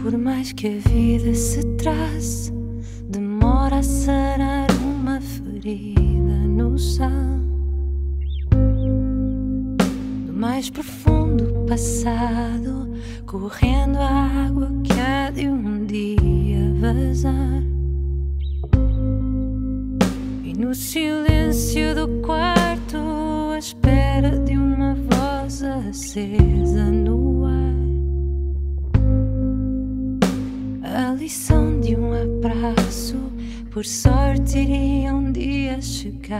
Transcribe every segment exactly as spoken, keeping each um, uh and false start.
Por mais que a vida se trace, demora a sarar uma ferida no chão do mais profundo passado, correndo a água que há de um dia vazar. E no silêncio do quarto, à espera de uma voz acesa no ar, a lição de um abraço, por sorte iria um dia chegar.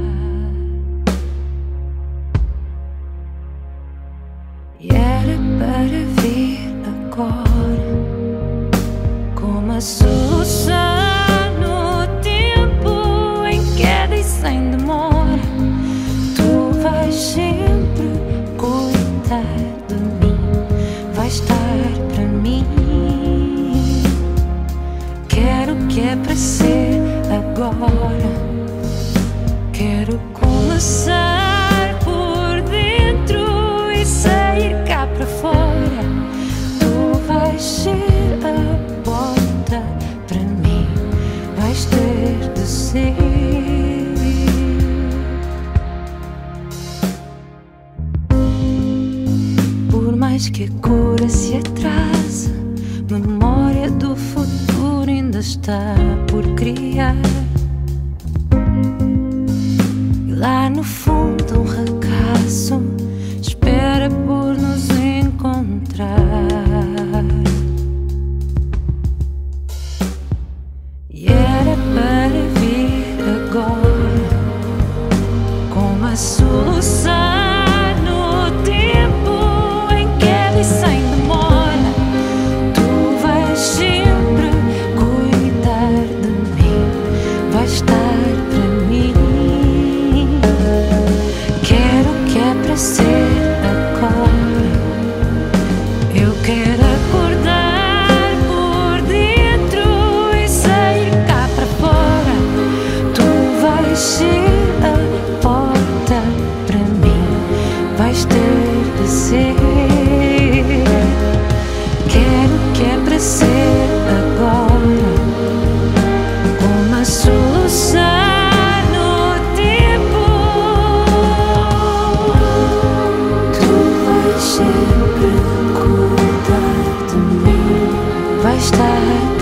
E era para vir agora, como a solução no tempo em queda e sem demora. Tu vais sempre cuidar de mim, vais estar para mim. Quero o que é para ser agora, quero começar por dentro e sair cá para fora. Tu vais ser a porta para mim, vais ter de ser. Por mais que a cura se atrase, memória do futuro ainda está por criar. E lá no fundo um regaço espera por nos encontrar. E era para vir agora, como a solução no tempo em queda e sem demora. Tu vais sempre cuidar de mim, vais estar para mim. Quero o que é para ser agora, eu quero acordar por dentro e sair cá para fora. Tu vais ser a porta para mim, vais ter de ser. Quero o que é para ser agora, uma solução no tempo. Tu vais sempre cuidar de mim, vais estar